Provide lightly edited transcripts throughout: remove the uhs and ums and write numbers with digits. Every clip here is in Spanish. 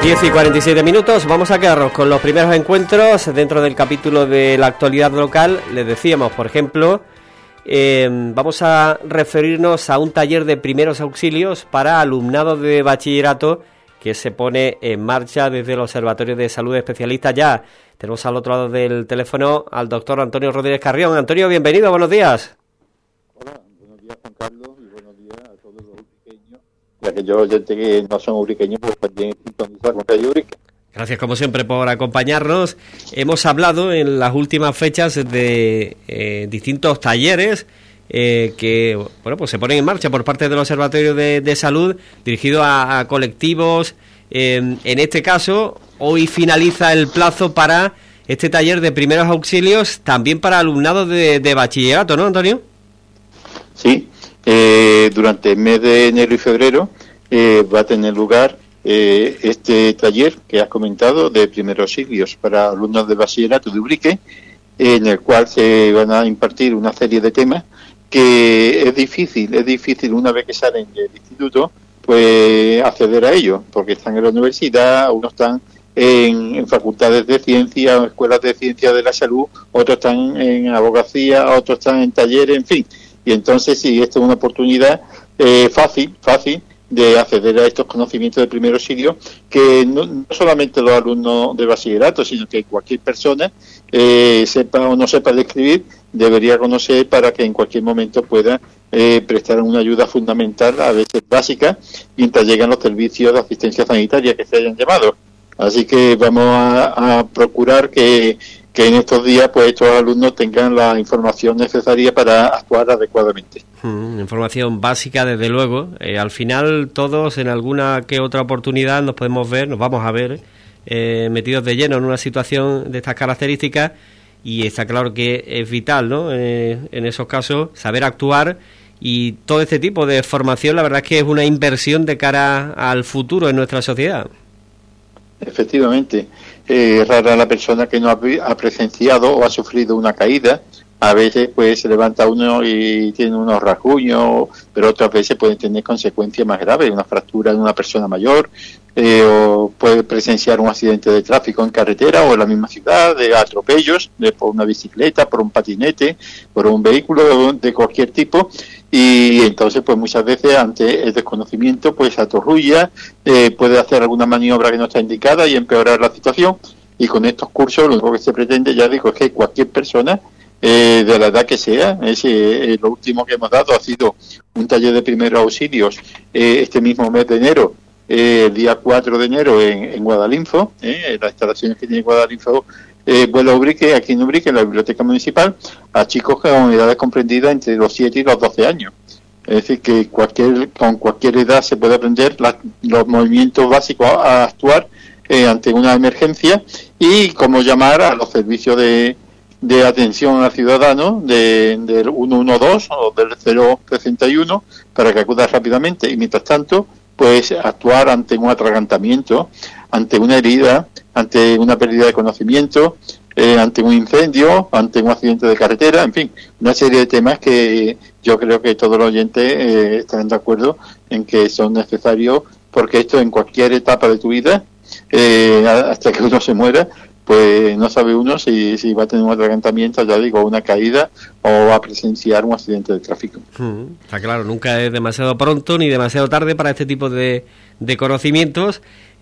10:47, vamos a quedarnos con los primeros encuentros dentro del capítulo de la actualidad local. Les decíamos, por ejemplo, vamos a referirnos a un taller de primeros auxilios para alumnado de bachillerato que se pone en marcha desde el Observatorio de Salud Especialista. Ya tenemos al otro lado del teléfono al doctor Antonio Rodríguez Carrión. Antonio, bienvenido, buenos días. Hola, buenos días, Juan Carlos, y buenos días a todos los ubriqueños, ya que yo que no son ubriqueños, pues también sintonizar con Radio Ubrique. Gracias, como siempre, por acompañarnos. Hemos hablado en las últimas fechas de distintos talleres que pues se ponen en marcha por parte del Observatorio de Salud, dirigido a colectivos. En este caso, hoy finaliza el plazo para este taller de primeros auxilios, también para alumnados de bachillerato, ¿no, Antonio? Sí, durante el mes de enero y febrero va a tener lugar este taller que has comentado de primeros auxilios para alumnos de bachillerato de Ubrique, en el cual se van a impartir una serie de temas que es difícil una vez que salen del instituto pues acceder a ellos, porque están en la universidad, unos están en facultades de ciencia o escuelas de ciencia de la salud, otros están en abogacía, otros están en talleres, en fin. Y entonces sí, esta es una oportunidad fácil de acceder a estos conocimientos de primer auxilio, que no solamente los alumnos de bachillerato, sino que cualquier persona, sepa o no sepa de escribir, debería conocer para que en cualquier momento pueda prestar una ayuda fundamental, a veces básica, mientras llegan los servicios de asistencia sanitaria que se hayan llamado. Así que vamos a procurar que en estos días pues estos alumnos tengan la información necesaria para actuar adecuadamente. Información básica, desde luego. Al final todos en alguna que otra oportunidad nos vamos a ver metidos de lleno en una situación de estas características, y está claro que es vital, ¿no? En esos casos saber actuar, y todo este tipo de formación la verdad es que es una inversión de cara al futuro en nuestra sociedad. Efectivamente, es rara la persona que no ha presenciado o ha sufrido una caída. A veces pues se levanta uno y tiene unos rasguños, pero otras veces pueden tener consecuencias más graves, una fractura en una persona mayor, o puede presenciar un accidente de tráfico en carretera o en la misma ciudad, de atropellos, por una bicicleta, por un patinete, por un vehículo de cualquier tipo. Y entonces pues muchas veces ante el desconocimiento pues atorrulla, puede hacer alguna maniobra que no está indicada y empeorar la situación. Y con estos cursos lo único que se pretende, ya digo, es que cualquier persona de la edad que sea, lo último que hemos dado ha sido un taller de primeros auxilios este mismo mes de enero, el día 4 de enero en Guadalinfo, en las instalaciones que tiene Guadalinfo, Vuelo Ubrique, aquí en Ubrique, en la Biblioteca Municipal, a chicos con edades comprendidas entre los 7 y los 12 años. Es decir, que con cualquier edad se puede aprender los movimientos básicos a actuar ante una emergencia, y cómo llamar a los servicios de atención al ciudadano del 112 o del 061 para que acuda rápidamente, y mientras tanto pues actuar ante un atragantamiento, ante una herida, ante una pérdida de conocimiento, ante un incendio, ante un accidente de carretera, en fin, una serie de temas que yo creo que todos los oyentes estarán de acuerdo en que son necesarios, porque esto en cualquier etapa de tu vida, hasta que uno se muera, pues no sabe uno si va a tener un atragantamiento, ya digo, una caída, o va a presenciar un accidente de tráfico. Está claro, nunca es demasiado pronto ni demasiado tarde para este tipo de conocimientos.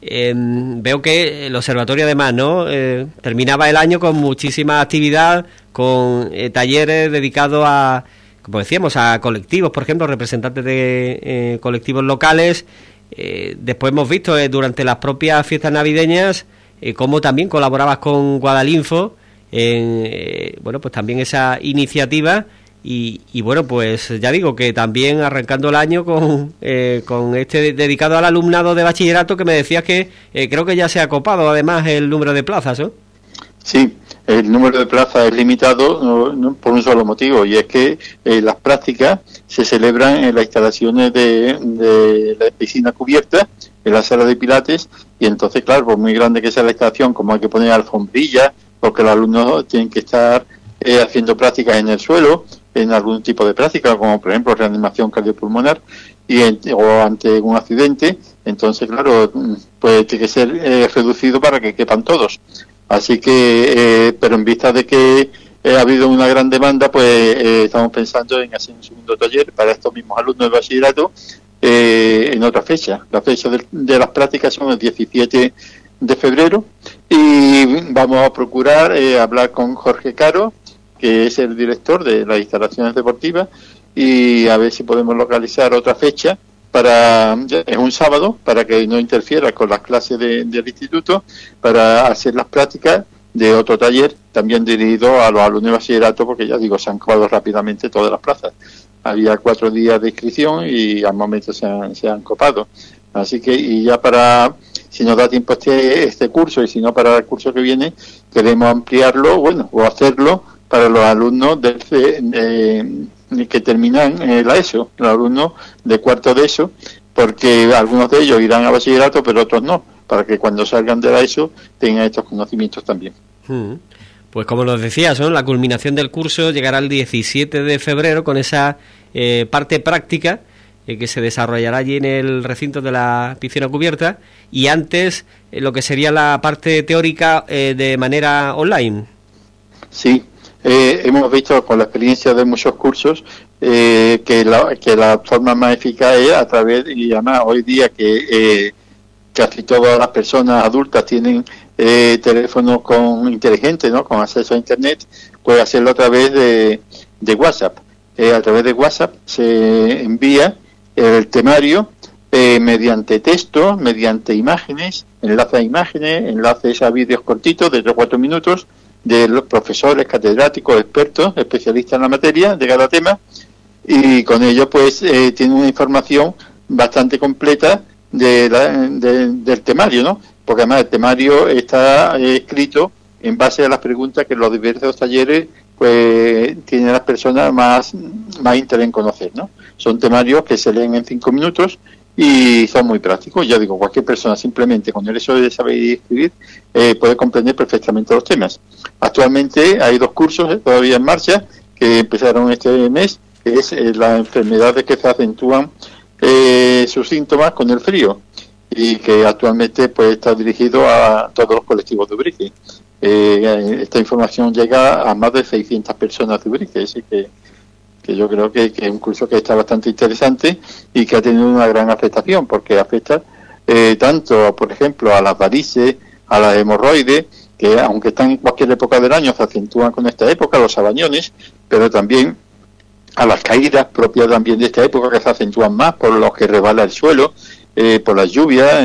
Veo que el observatorio además terminaba el año con muchísima actividad, con talleres dedicados a, como decíamos, a colectivos, por ejemplo, representantes de colectivos locales. Después hemos visto durante las propias fiestas navideñas cómo también colaborabas con Guadalinfo en pues también esa iniciativa, y bueno, pues ya digo que también arrancando el año con este dedicado al alumnado de bachillerato, que me decías que creo que ya se ha copado además el número de plazas, ¿no? Sí, el número de plazas es limitado por un solo motivo, y es que las prácticas se celebran en las instalaciones de la piscina cubierta, en la sala de pilates, y entonces, claro, por muy grande que sea la instalación, como hay que poner alfombrillas, porque los alumnos tienen que estar haciendo prácticas en el suelo, en algún tipo de práctica, como por ejemplo reanimación cardiopulmonar, o ante un accidente, entonces claro, pues tiene que ser reducido para que quepan todos. Así que, pero en vista de que ha habido una gran demanda, pues estamos pensando en hacer un segundo taller para estos mismos alumnos de bachillerato en otra fecha. La fecha de las prácticas son el 17 de febrero y vamos a procurar hablar con Jorge Caro, que es el director de las instalaciones deportivas, y a ver si podemos localizar otra fecha es un sábado, para que no interfiera con las clases del instituto, para hacer las prácticas de otro taller también dirigido a los alumnos de bachillerato, porque ya digo, se han copado rápidamente todas las plazas. Había 4 días de inscripción y al momento se han copado. Así que, y ya si nos da tiempo este curso, y si no para el curso que viene, queremos ampliarlo, o hacerlo para los alumnos que terminan la ESO, los alumnos de cuarto de ESO, porque algunos de ellos irán a bachillerato, pero otros no, para que cuando salgan de la ESO tengan estos conocimientos también. Pues como nos decías, ¿no? La culminación del curso llegará el 17 de febrero con esa parte práctica que se desarrollará allí en el recinto de la piscina cubierta, y antes lo que sería la parte teórica de manera online. Sí. Hemos visto con la experiencia de muchos cursos que la forma más eficaz es a través, y además hoy día que casi todas las personas adultas tienen teléfonos inteligentes, ¿no? Con acceso a internet, pues hacerlo a través de WhatsApp. A través de WhatsApp se envía el temario mediante texto, mediante imágenes, enlaces a vídeos cortitos de 3 o 4 minutos, de los profesores, catedráticos, expertos, especialistas en la materia de cada tema, y con ello pues tiene una información bastante completa del temario, ¿no? Porque además el temario está escrito en base a las preguntas que los diversos talleres pues tienen las personas más interés en conocer, ¿no? Son temarios que se leen en 5 minutos y son muy prácticos. Ya digo, cualquier persona simplemente con el hecho de saber escribir puede comprender perfectamente los temas. Actualmente hay 2 cursos todavía en marcha que empezaron este mes, que es las enfermedades que se acentúan sus síntomas con el frío, y que actualmente pues está dirigido a todos los colectivos de Ubrique. Esta información llega a más de 600 personas de Ubrique, así que yo creo que es un curso que está bastante interesante y que ha tenido una gran afectación, porque afecta tanto, por ejemplo, a las varices, a las hemorroides, que aunque están en cualquier época del año, se acentúan con esta época, los sabañones, pero también a las caídas propias también de esta época, que se acentúan más por los que resbala el suelo, por las lluvias,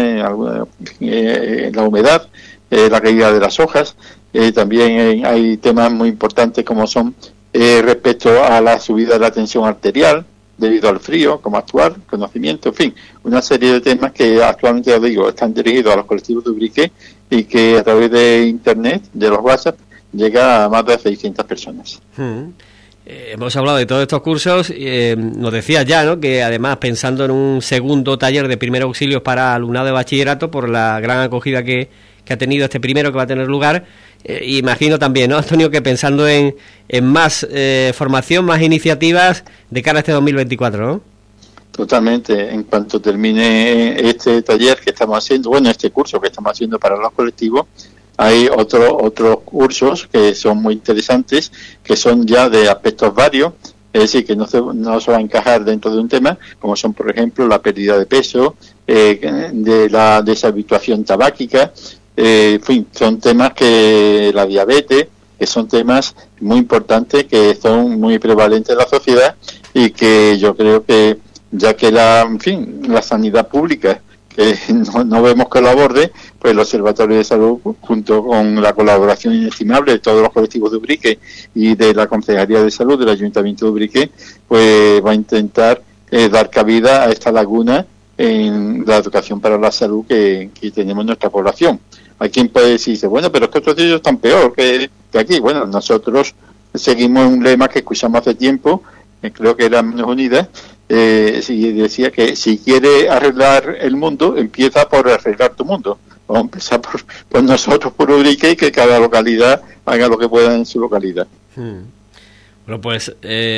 la humedad, la caída de las hojas. También hay temas muy importantes como son respecto a la subida de la tensión arterial debido al frío, cómo actuar, conocimiento, en fin, una serie de temas que actualmente, ya digo, están dirigidos a los colectivos de Ubrique y que a través de internet, de los WhatsApp, llega a más de 600 personas. Hemos hablado de todos estos cursos, nos decías ya, ¿no?, que además pensando en un segundo taller de primeros auxilios para alumnado de bachillerato, por la gran acogida que ha tenido este primero que va a tener lugar, imagino también, ¿no, Antonio, que pensando en más formación, más iniciativas de cara a este 2024, ¿no? Totalmente. En cuanto termine este taller que estamos haciendo, este curso que estamos haciendo para los colectivos, hay otros cursos que son muy interesantes, que son ya de aspectos varios, es decir, que no se va a encajar dentro de un tema, como son, por ejemplo, la pérdida de peso, de la deshabituación tabáquica, en fin, son temas que la diabetes, que son temas muy importantes, que son muy prevalentes en la sociedad, y que yo creo que, ya que la sanidad pública no vemos que lo aborde, pues el Observatorio de Salud, junto con la colaboración inestimable de todos los colectivos de Ubrique y de la Concejalía de Salud del Ayuntamiento de Ubrique, pues va a intentar dar cabida a esta laguna en la educación para la salud que tenemos en nuestra población. Hay quien puede decir, bueno, pero es que otros de ellos están peor que aquí. Bueno, nosotros seguimos un lema que escuchamos hace tiempo, creo que era Manos Unidas, decía que si quiere arreglar el mundo, empieza por arreglar tu mundo. Vamos a empezar por nosotros, por Ubrique, y que cada localidad haga lo que pueda en su localidad. Bueno, pues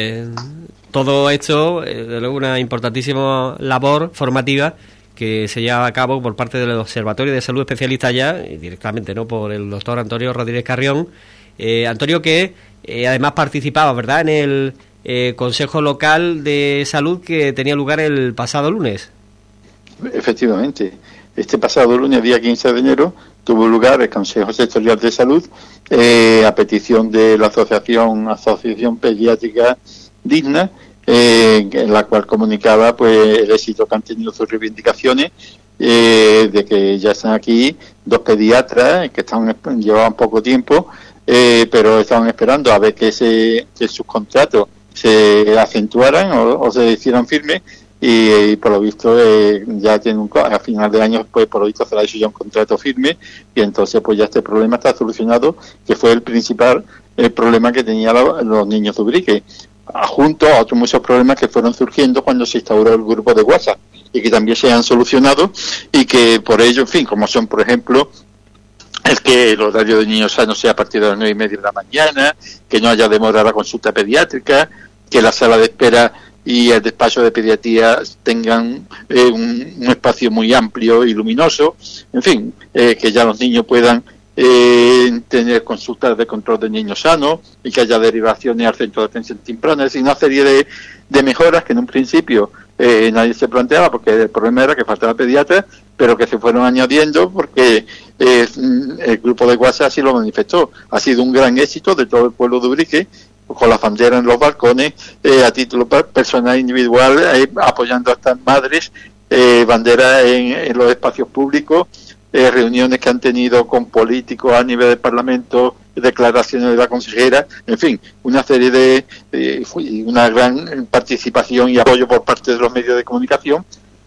todo esto es una importantísima labor formativa que se lleva a cabo por parte del Observatorio de Salud Especialista ya, y directamente, ¿no?, por el doctor Antonio Rodríguez Carrión. Antonio, que además participaba, ¿verdad?, en el Consejo Local de Salud que tenía lugar el pasado lunes. Efectivamente. Este pasado lunes, día 15 de enero, tuvo lugar el Consejo Sectorial de Salud a petición de la Asociación Pediátrica Digna, en la cual comunicaba pues el éxito que han tenido sus reivindicaciones, de que ya están aquí 2 pediatras que llevaban poco tiempo, pero estaban esperando a ver que sus contratos se acentuaran o se hicieran firmes, y por lo visto ya tienen a final de año, pues por lo visto será hecho ya un contrato firme, y entonces pues ya este problema está solucionado, que fue el principal problema que tenían los niños de Ubrique, junto a otros muchos problemas que fueron surgiendo cuando se instauró el grupo de WhatsApp, y que también se han solucionado, y que por ello, en fin, como son, por ejemplo, es que el horario de niños sanos sea a partir de las 9:30 de la mañana, que no haya demora a la consulta pediátrica, que la sala de espera y el despacho de pediatría tengan un espacio muy amplio y luminoso, en fin, que ya los niños puedan tener consultas de control de niños sanos, y que haya derivaciones al centro de atención temprana, es decir, una serie de mejoras que en un principio nadie se planteaba, porque el problema era que faltaba pediatras, pero que se fueron añadiendo porque el grupo de WhatsApp así lo manifestó. Ha sido un gran éxito de todo el pueblo de Ubrique, con las banderas en los balcones, a título personal individual, apoyando a estas madres, banderas en los espacios públicos, reuniones que han tenido con políticos a nivel del Parlamento, declaraciones de la consejera, en fin, una serie de una gran participación y apoyo por parte de los medios de comunicación,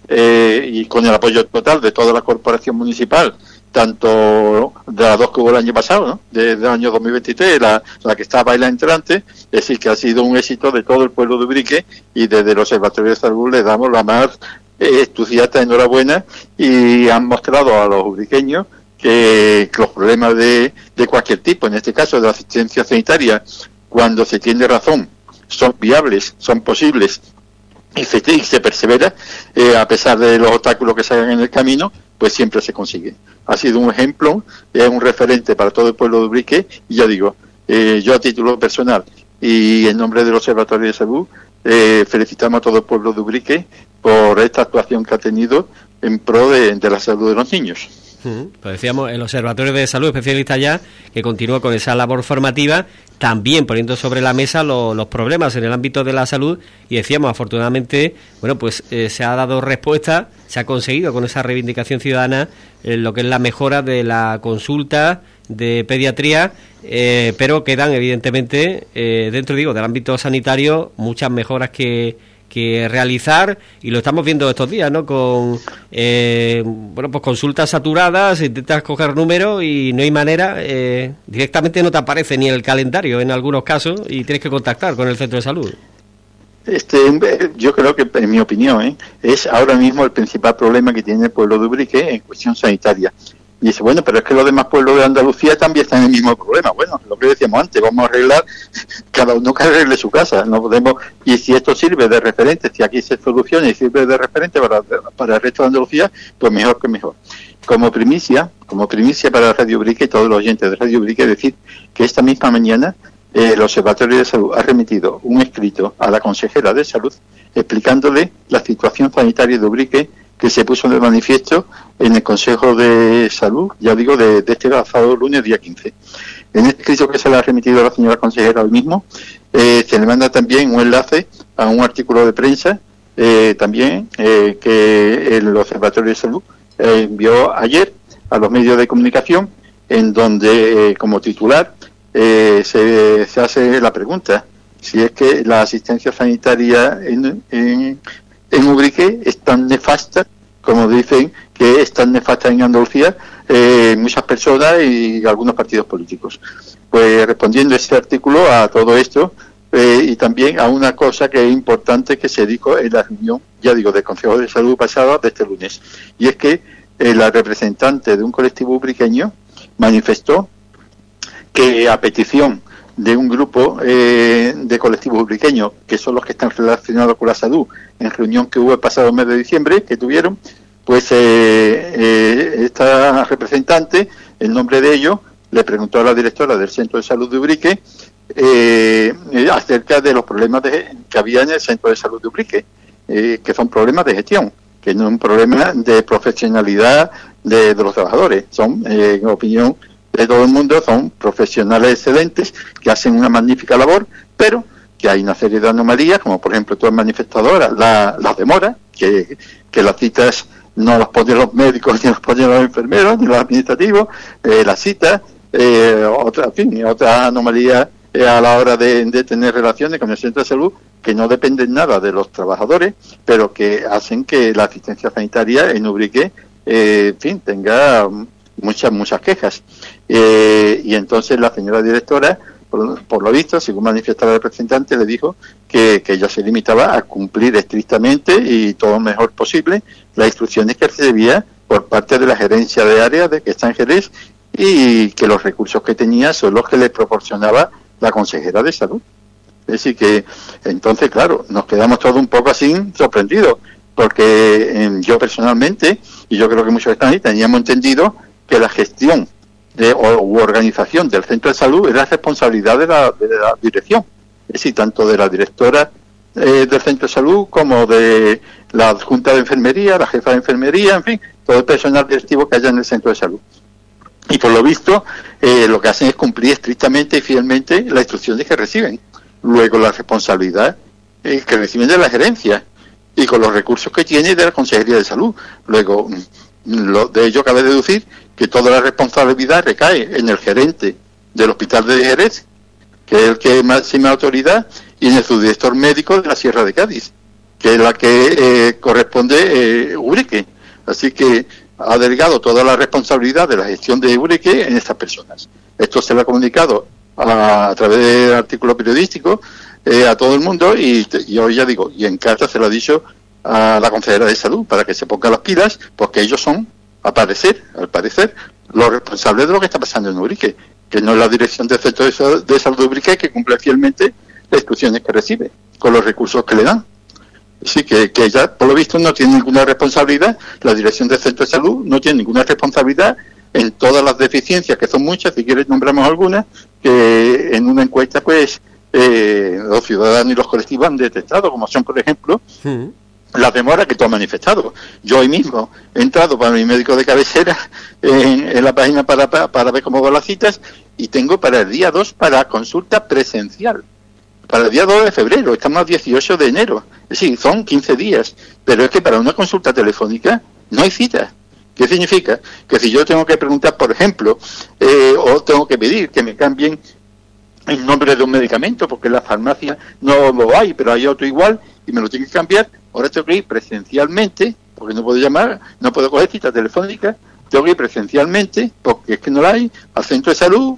y con el apoyo total de toda la corporación municipal, tanto de las 2 que hubo el año pasado, ¿no?, desde el año 2023, la que estaba y la entrante, es decir, que ha sido un éxito de todo el pueblo de Ubrique, y desde el Observatorio de Salud les damos la más entusiasta enhorabuena, y han mostrado a los ubriqueños que los problemas de cualquier tipo, en este caso de la asistencia sanitaria, cuando se tiene razón, son viables, son posibles, y se persevera, a pesar de los obstáculos que se hagan en el camino, pues siempre se consigue. Ha sido un ejemplo, es un referente para todo el pueblo de Ubrique, y ya digo, yo a título personal y en nombre del Observatorio de Salud, felicitamos a todo el pueblo de Ubrique por esta actuación que ha tenido en pro de la salud de los niños. Pues decíamos, el Observatorio de Salud Especialista ya, que continúa con esa labor formativa, también poniendo sobre la mesa los problemas en el ámbito de la salud, y decíamos, afortunadamente, bueno, pues se ha dado respuesta, se ha conseguido con esa reivindicación ciudadana lo que es la mejora de la consulta de pediatría, pero quedan evidentemente dentro, digo, del ámbito sanitario muchas mejoras que realizar, y lo estamos viendo estos días, ¿no?, con bueno, pues consultas saturadas, intentas coger números y no hay manera, directamente no te aparece ni el calendario en algunos casos, y tienes que contactar con el centro de salud. Yo creo que, en mi opinión, es ahora mismo el principal problema que tiene el pueblo de Ubrique en cuestión sanitaria. Y dice, bueno, pero es que los demás pueblos de Andalucía también están en el mismo problema. Bueno, lo que decíamos antes, vamos a arreglar, cada uno que arregle su casa. No podemos, y si esto sirve de referente, si aquí se soluciona y sirve de referente para el resto de Andalucía, pues mejor que mejor. Como primicia para Radio Ubrique y todos los oyentes de Radio Ubrique, decir que esta misma mañana el Observatorio de Salud ha remitido un escrito a la consejera de Salud explicándole la situación sanitaria de Ubrique, que se puso de manifiesto en el Consejo de Salud, ya digo, de este pasado lunes, día 15. En este escrito que se le ha remitido a la señora consejera hoy mismo, se le manda también un enlace a un artículo de prensa, también que el Observatorio de Salud envió ayer a los medios de comunicación, en donde, como titular, se hace la pregunta si es que la asistencia sanitaria en Ubrique es tan nefasta, como dicen que es tan nefasta en Andalucía, muchas personas y algunos partidos políticos. Pues respondiendo ese artículo a todo esto, y también a una cosa que es importante que se dijo en la reunión, ya digo, del Consejo de Salud pasada de este lunes, y es que la representante de un colectivo ubriqueño manifestó que a petición de un grupo de colectivos ubriqueños, que son los que están relacionados con la salud, en reunión que hubo el pasado mes de diciembre, que tuvieron, pues esta representante, en nombre de ellos, le preguntó a la directora del Centro de Salud de Ubrique acerca de los problemas que había en el Centro de Salud de Ubrique, que son problemas de gestión, que no es un problema de profesionalidad de los trabajadores. Son, en opinión de todo el mundo, son profesionales excelentes que hacen una magnífica labor, pero que hay una serie de anomalías, como por ejemplo tú has manifestado ahora, las demoras, que las citas no las ponen los médicos, ni las ponen los enfermeros, ni los administrativos, las citas, otra anomalía a la hora de tener relaciones con el centro de salud, que no dependen nada de los trabajadores, pero que hacen que la asistencia sanitaria en Ubrique, tenga muchas quejas. Y entonces la señora directora, por lo visto, según manifestaba el representante, le dijo que ella se limitaba a cumplir estrictamente y todo lo mejor posible las instrucciones que recibía por parte de la gerencia de área de que está en Jerez, y que los recursos que tenía son los que le proporcionaba la consejera de salud. Es decir que, entonces, claro, nos quedamos todos un poco así sorprendidos, porque yo personalmente, y yo creo que muchos están ahí, teníamos entendido que la gestión u organización del centro de salud era responsabilidad de la dirección, es decir, tanto de la directora del centro de salud como de la junta de enfermería, la jefa de enfermería, en fin, todo el personal directivo que haya en el centro de salud. Y por lo visto, lo que hacen es cumplir estrictamente y fielmente las instrucciones que reciben. Luego la responsabilidad que reciben de la gerencia y con los recursos que tiene de la Consejería de Salud. Luego, de ello cabe deducir que toda la responsabilidad recae en el gerente del Hospital de Jerez, que es el que máxima autoridad, y en el subdirector médico de la Sierra de Cádiz, que es la que corresponde Ubrique. Así que ha delegado toda la responsabilidad de la gestión de Ubrique en estas personas. Esto se lo ha comunicado a través de artículos periodísticos a todo el mundo, y hoy ya digo, y en carta se lo ha dicho a la consejera de salud para que se ponga las pilas, porque ellos son, al parecer, los responsables de lo que está pasando en Ubrique, que no es la dirección del Centro de Salud de Ubrique, que cumple fielmente las instrucciones que recibe con los recursos que le dan. Sí, que ella, por lo visto, no tiene ninguna responsabilidad, la dirección del Centro de Salud no tiene ninguna responsabilidad en todas las deficiencias, que son muchas, si quieres nombramos algunas, que en una encuesta, pues, los ciudadanos y los colectivos han detectado, como son, por ejemplo, las demoras que tú has manifestado. Yo hoy mismo he entrado para mi médico de cabecera en la página para ver cómo van las citas, y tengo para el día 2 para consulta presencial. Para el día 2 de febrero, estamos a 18 de enero. Es decir, son 15 días. Pero es que para una consulta telefónica no hay cita. ¿Qué significa? Que si yo tengo que preguntar, por ejemplo, o tengo que pedir que me cambien el nombre de un medicamento, porque en la farmacia no lo hay, pero hay otro igual, y me lo tienen que cambiar, ahora tengo que ir presencialmente, porque no puedo llamar, no puedo coger cita telefónica, tengo que ir presencialmente, porque es que no la hay, al centro de salud,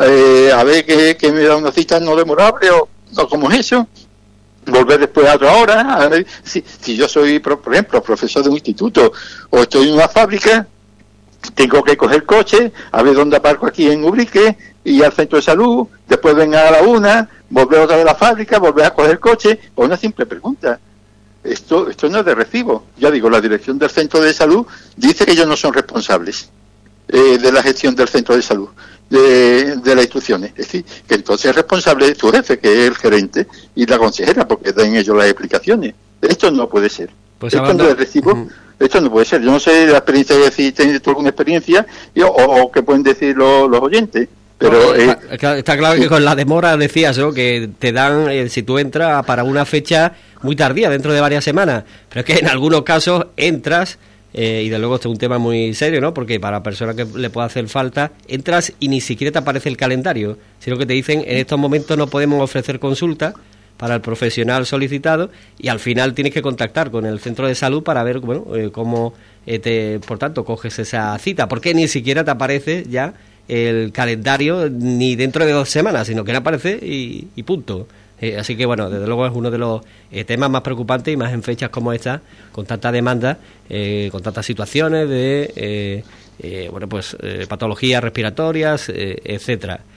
a ver que me da una cita no demorable, o como es eso, volver después a otra hora. A ver, si yo soy, por ejemplo, profesor de un instituto o estoy en una fábrica, tengo que coger coche, a ver dónde aparco aquí en Ubrique, y al centro de salud, después venga a la una, volver otra vez a la fábrica, volver a coger coche. Por una simple pregunta. Esto no es de recibo. Ya digo, la dirección del centro de salud dice que ellos no son responsables de la gestión del centro de salud, de las instrucciones. Es decir, que entonces es responsable de tu jefe, que es el gerente, y la consejera, porque den ellos las explicaciones. Esto no puede ser. Pues esto no es de recibo. Esto no puede ser. Yo no sé la experiencia, si tienes tú alguna experiencia o qué pueden decir los oyentes. Pero está claro que con la demora, decías, ¿no?, que te dan, si tú entras para una fecha muy tardía, dentro de varias semanas, pero es que en algunos casos entras, y de luego esto es un tema muy serio, ¿no?, porque para personas que le pueda hacer falta, entras y ni siquiera te aparece el calendario, sino que te dicen, en estos momentos no podemos ofrecer consulta para el profesional solicitado, y al final tienes que contactar con el centro de salud para ver, bueno, cómo por tanto coges esa cita, porque ni siquiera te aparece ya el calendario ni dentro de 2 semanas, sino que no aparece y punto. Así que bueno, desde luego es uno de los temas más preocupantes, y más en fechas como esta, con tanta demanda, con tantas situaciones de patologías respiratorias, etcétera.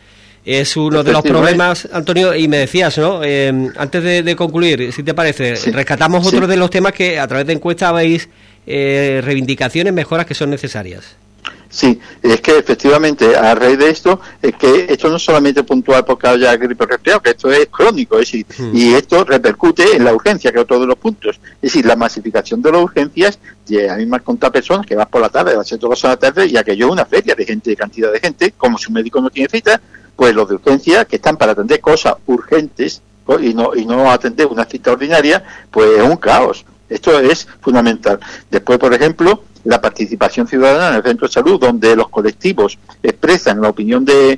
es uno de los problemas, Antonio, y me decías, ¿no? Antes de concluir, si te parece, rescatamos otro de los temas que a través de encuestas habéis reivindicaciones, mejoras que son necesarias. Sí, es que efectivamente a raíz de esto, es que esto no es solamente puntual porque haya gripe o resfriado, que esto es crónico, es decir, y esto repercute en la urgencia, que es otro de los puntos. Es decir, la masificación de las urgencias, y a mí me han contado personas que vas por la tarde, vas a ser todas las tarde, y aquello es una feria de gente, de cantidad de gente, como si un médico no tiene cita, pues los de urgencia, que están para atender cosas urgentes y no atender una cita ordinaria, pues es un caos. Esto es fundamental. Después, por ejemplo, la participación ciudadana en el centro de salud, donde los colectivos expresan la opinión de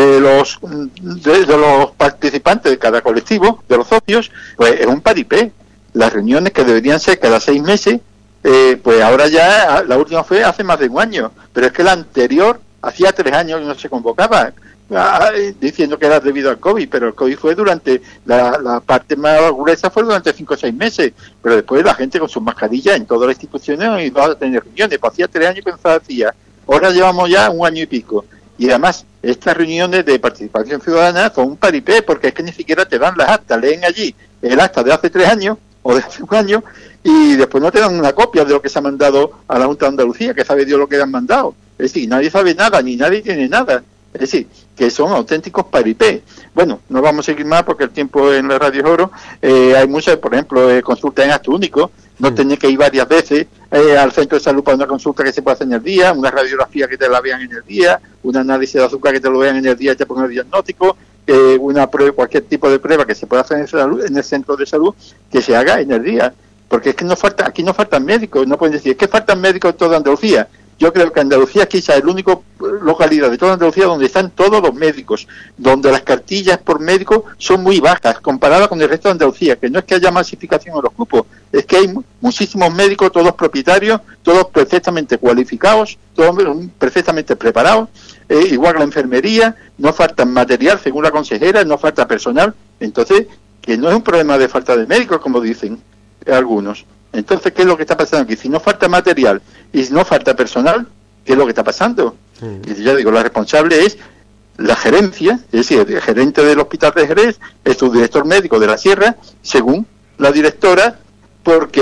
los participantes de cada colectivo, de los socios, pues es un paripé. Las reuniones que deberían ser cada 6 meses, pues ahora ya, la última fue hace más de un año, pero es que la anterior, hacía 3 años que no se convocaba, diciendo que era debido al COVID, pero el COVID fue durante, la parte más gruesa fue durante 5 o 6 meses, pero después la gente con sus mascarillas en todas las instituciones iba a tener reuniones, pues hacía 3 años que no se hacía, ahora llevamos ya 1 año y pico, y además estas reuniones de participación ciudadana son un paripé, porque es que ni siquiera te dan las actas, leen allí el acta de hace 3 años, o de hace 1 año, y después no te dan una copia de lo que se ha mandado a la Junta de Andalucía, que sabe Dios lo que le han mandado, es decir, nadie sabe nada, ni nadie tiene nada. Es decir, que son auténticos paripé. Bueno, no vamos a seguir más porque el tiempo en la radio es oro. Hay muchas, por ejemplo, consultas en acto único. No tenés que ir varias veces al centro de salud para una consulta que se puede hacer en el día, una radiografía que te la vean en el día, un análisis de azúcar que te lo vean en el día y te pongan el diagnóstico, una prueba, cualquier tipo de prueba que se pueda hacer en el centro de salud, que se haga en el día. Porque es que aquí no faltan médicos. No pueden decir, es que faltan médicos en toda Andalucía. Yo creo que Andalucía es quizá el único localidad de toda Andalucía donde están todos los médicos, donde las cartillas por médico son muy bajas comparadas con el resto de Andalucía, que no es que haya masificación en los grupos, es que hay muchísimos médicos, todos propietarios, todos perfectamente cualificados, todos perfectamente preparados, igual que la enfermería, no falta material, según la consejera, no falta personal, entonces, que no es un problema de falta de médicos, como dicen algunos. Entonces, ¿qué es lo que está pasando aquí? Si no falta material y si no falta personal, ¿qué es lo que está pasando? Y ya digo, la responsable es la gerencia, es decir, el gerente del hospital de Jerez, es su director médico de la Sierra, según la directora, porque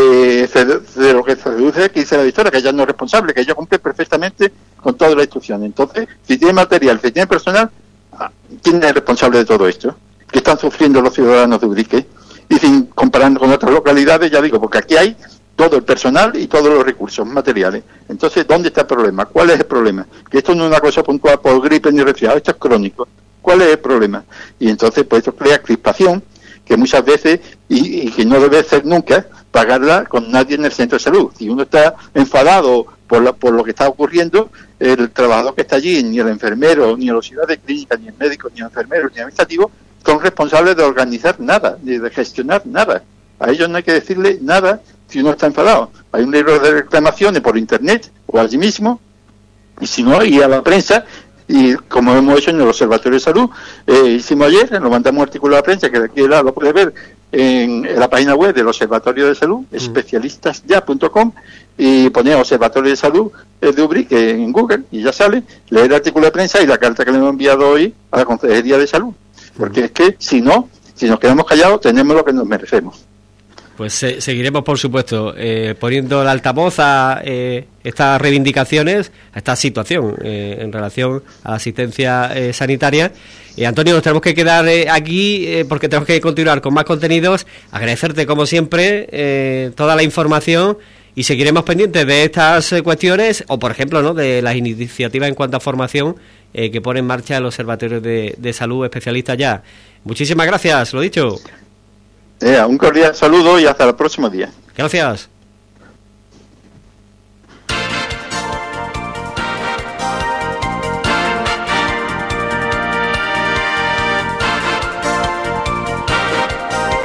de lo que se deduce que dice la directora, que ella no es responsable, que ella cumple perfectamente con todas las instrucciones. Entonces, si tiene material, si tiene personal, ¿quién es responsable de todo esto? ¿Qué están sufriendo los ciudadanos de Ubrique? Y sin comparando con otras localidades, ya digo, porque aquí hay todo el personal y todos los recursos materiales. Entonces, ¿dónde está el problema? ¿Cuál es el problema? Que esto no es una cosa puntual por gripe ni resfriado, esto es crónico. ¿Cuál es el problema? Y entonces, pues esto crea crispación, que muchas veces, y que no debe ser nunca, pagarla con nadie en el centro de salud. Si uno está enfadado por lo que está ocurriendo, el trabajador que está allí, ni el enfermero, ni el auxiliar de clínica, ni el médico, ni el enfermero, ni el administrativo, son responsables de organizar nada, ni de gestionar nada. A ellos no hay que decirle nada si uno está enfadado. Hay un libro de reclamaciones por internet o allí mismo, y si no, ir a la prensa, y como hemos hecho en el Observatorio de Salud, hicimos ayer, nos mandamos un artículo a la prensa, que aquí lo puede ver en la página web del Observatorio de Salud, especialistasya.com, y poner Observatorio de Salud de Ubrique en Google, y ya sale, leer el artículo de prensa y la carta que le hemos enviado hoy a la Consejería de Salud. Porque es que, si no, si nos quedamos callados, tenemos lo que nos merecemos. Pues seguiremos, por supuesto, poniendo el altavoz a estas reivindicaciones, a esta situación en relación a la asistencia sanitaria. Antonio, nos tenemos que quedar aquí porque tenemos que continuar con más contenidos. Agradecerte, como siempre, toda la información y seguiremos pendientes de estas cuestiones o, por ejemplo, ¿no?, de las iniciativas en cuanto a formación que pone en marcha el Observatorio de Salud Especialistas Ya. Muchísimas gracias, lo dicho. Un cordial saludo y hasta el próximo día. Gracias.